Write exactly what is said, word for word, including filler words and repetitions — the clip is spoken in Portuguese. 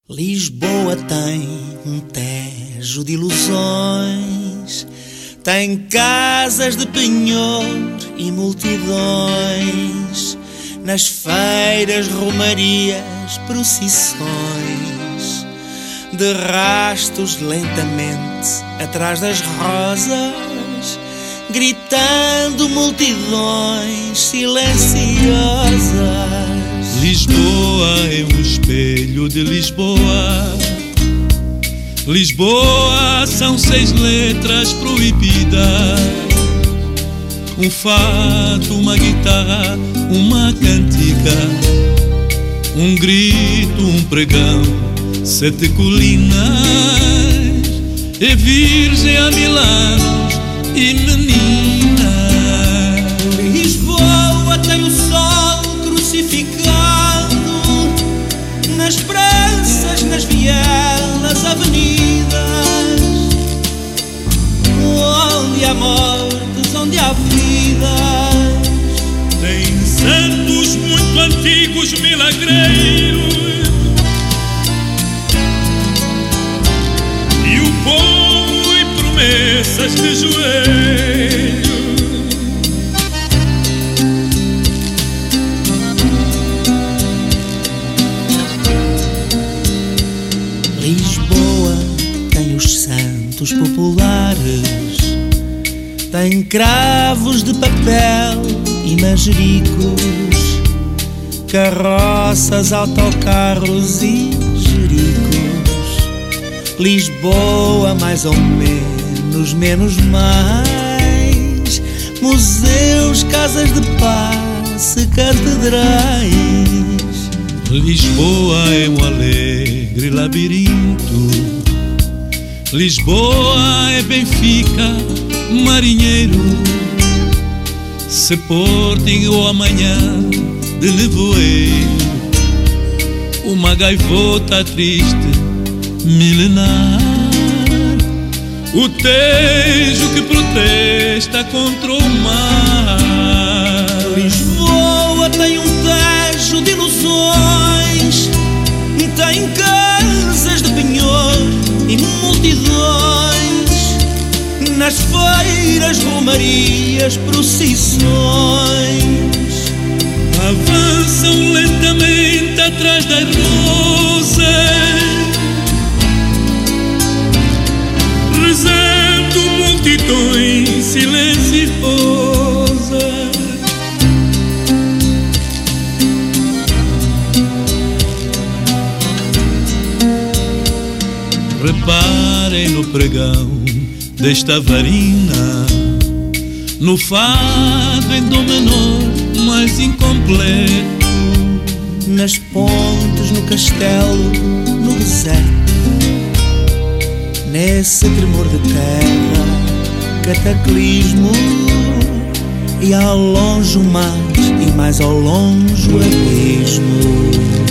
Lisboa tem um tejo de ilusões, tem casas de penhor e multidões, nas feiras, romarias, procissões, de rastos lentamente atrás das rosas, gritando multidões silenciosas. Lisboa é um espelho de Lisboa. Lisboa são seis letras proibidas: um fato, uma guitarra, uma cantiga, um grito, um pregão, sete colinas, e virgem a mil anos e menina. Lisboa tem o sol crucificado nas praças, nas vielas, avenidas, onde há mortes, onde há vidas. Tem santos muito antigos, milagreiros, e o povo e promessas de joelhos. Lisboa tem os santos populares, tem cravos de papel e manjericos, carroças, autocarros e jericos. Lisboa mais ou menos, menos mais, museus, casas de passe, catedrais. Lisboa é um alegre labirinto. Lisboa é Benfica, marinheiro, Sporting ou amanhã de nevoeiro, uma gaivota triste, milenar, o Tejo que protesta contra o mar. Lisboa tem um tejo de ilusões, tem casas de penhor e multidões, nas feiras, romarias, procissões, avançam lentamente atrás das rosas, rezando multidões silenciosas. Reparem no pregão desta varina, no fado em dó menor mais incompleto, nas pontes, no castelo, no deserto, nesse tremor de terra, cataclismo, e ao longe o mar, e mais ao longe o abismo.